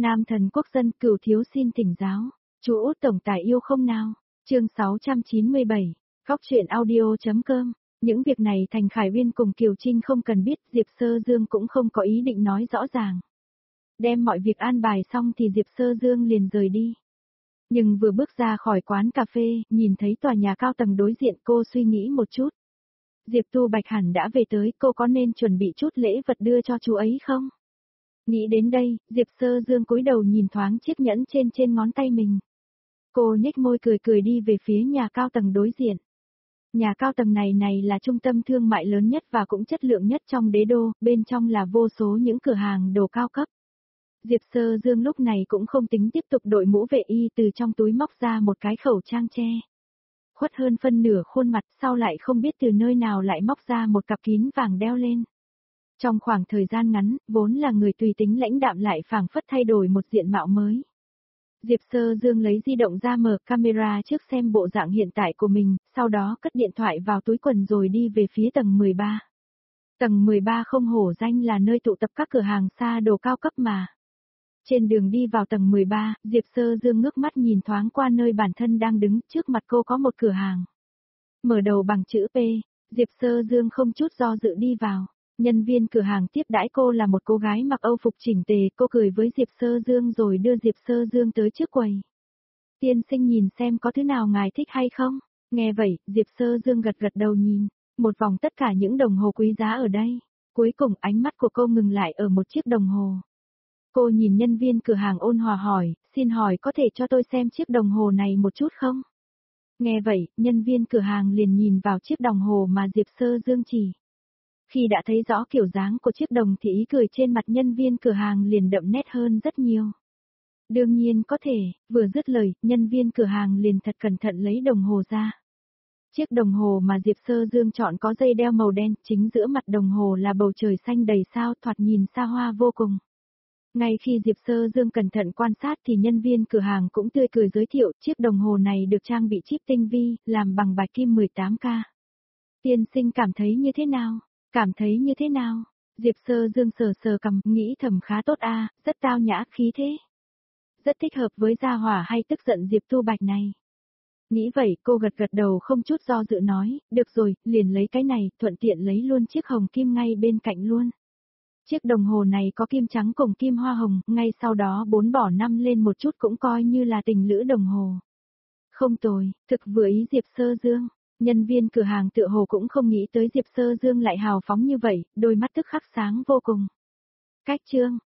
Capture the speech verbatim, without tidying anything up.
Nam thần quốc dân Cửu thiếu xin thỉnh giáo. Chú Út tổng tài yêu không nào? Chương sáu trăm chín mươi bảy. Khóc chuyện audio.com. Những việc này Thành Khải Uyên cùng Kiều Trinh không cần biết, Diệp Sơ Dương cũng không có ý định nói rõ ràng. Đem mọi việc an bài xong thì Diệp Sơ Dương liền rời đi. Nhưng vừa bước ra khỏi quán cà phê, nhìn thấy tòa nhà cao tầng đối diện, cô suy nghĩ một chút. Diệp Tu Bạch hẳn đã về tới, cô có nên chuẩn bị chút lễ vật đưa cho chú ấy không? Nghĩ đến đây, Diệp Sơ Dương cúi đầu nhìn thoáng chiếc nhẫn trên trên ngón tay mình. Cô nhếch môi cười cười đi về phía nhà cao tầng đối diện. Nhà cao tầng này này là trung tâm thương mại lớn nhất và cũng chất lượng nhất trong đế đô, bên trong là vô số những cửa hàng đồ cao cấp. Diệp Sơ Dương lúc này cũng không tính tiếp tục đội mũ vệ y, từ trong túi móc ra một cái khẩu trang che khuất hơn phân nửa khuôn mặt, sau lại không biết từ nơi nào lại móc ra một cặp kính vàng đeo lên. Trong khoảng thời gian ngắn, vốn là người tùy tính lãnh đạm lại phảng phất thay đổi một diện mạo mới. Diệp Sơ Dương lấy di động ra mở camera trước xem bộ dạng hiện tại của mình, sau đó cất điện thoại vào túi quần rồi đi về phía tầng mười ba. Tầng mười ba không hổ danh là nơi tụ tập các cửa hàng xa đồ cao cấp mà. Trên đường đi vào tầng mười ba, Diệp Sơ Dương ngước mắt nhìn thoáng qua nơi bản thân đang đứng, trước mặt cô có một cửa hàng. Mở đầu bằng chữ P, Diệp Sơ Dương không chút do dự đi vào. Nhân viên cửa hàng tiếp đãi cô là một cô gái mặc Âu phục chỉnh tề, cô cười với Diệp Sơ Dương rồi đưa Diệp Sơ Dương tới trước quầy. Tiên sinh nhìn xem có thứ nào ngài thích hay không? Nghe vậy, Diệp Sơ Dương gật gật đầu nhìn, một vòng tất cả những đồng hồ quý giá ở đây. Cuối cùng ánh mắt của cô ngừng lại ở một chiếc đồng hồ. Cô nhìn nhân viên cửa hàng ôn hòa hỏi, xin hỏi có thể cho tôi xem chiếc đồng hồ này một chút không? Nghe vậy, nhân viên cửa hàng liền nhìn vào chiếc đồng hồ mà Diệp Sơ Dương chỉ. Khi đã thấy rõ kiểu dáng của chiếc đồng thì ý cười trên mặt nhân viên cửa hàng liền đậm nét hơn rất nhiều. Đương nhiên có thể, vừa dứt lời, nhân viên cửa hàng liền thật cẩn thận lấy đồng hồ ra. Chiếc đồng hồ mà Diệp Sơ Dương chọn có dây đeo màu đen, chính giữa mặt đồng hồ là bầu trời xanh đầy sao, thoạt nhìn xa hoa vô cùng. Ngay khi Diệp Sơ Dương cẩn thận quan sát thì nhân viên cửa hàng cũng tươi cười giới thiệu, chiếc đồng hồ này được trang bị chip tinh vi, làm bằng bạch kim mười tám K. Tiên sinh cảm thấy như thế nào? Cảm thấy như thế nào? Diệp Sơ Dương sờ sờ cằm, nghĩ thầm khá tốt a, rất tao nhã khí thế. Rất thích hợp với gia hỏa hay tức giận Diệp Tu Bạch này. Nghĩ vậy, cô gật gật đầu không chút do dự nói, được rồi, liền lấy cái này, thuận tiện lấy luôn chiếc hồng kim ngay bên cạnh luôn. Chiếc đồng hồ này có kim trắng cùng kim hoa hồng, ngay sau đó bốn bỏ năm lên một chút cũng coi như là tình lữ đồng hồ. Không tồi, thực vừa ý Diệp Sơ Dương. Nhân viên cửa hàng tựa hồ cũng không nghĩ tới Diệp Sơ Dương lại hào phóng như vậy, đôi mắt tức khắc sáng vô cùng. Cách chương,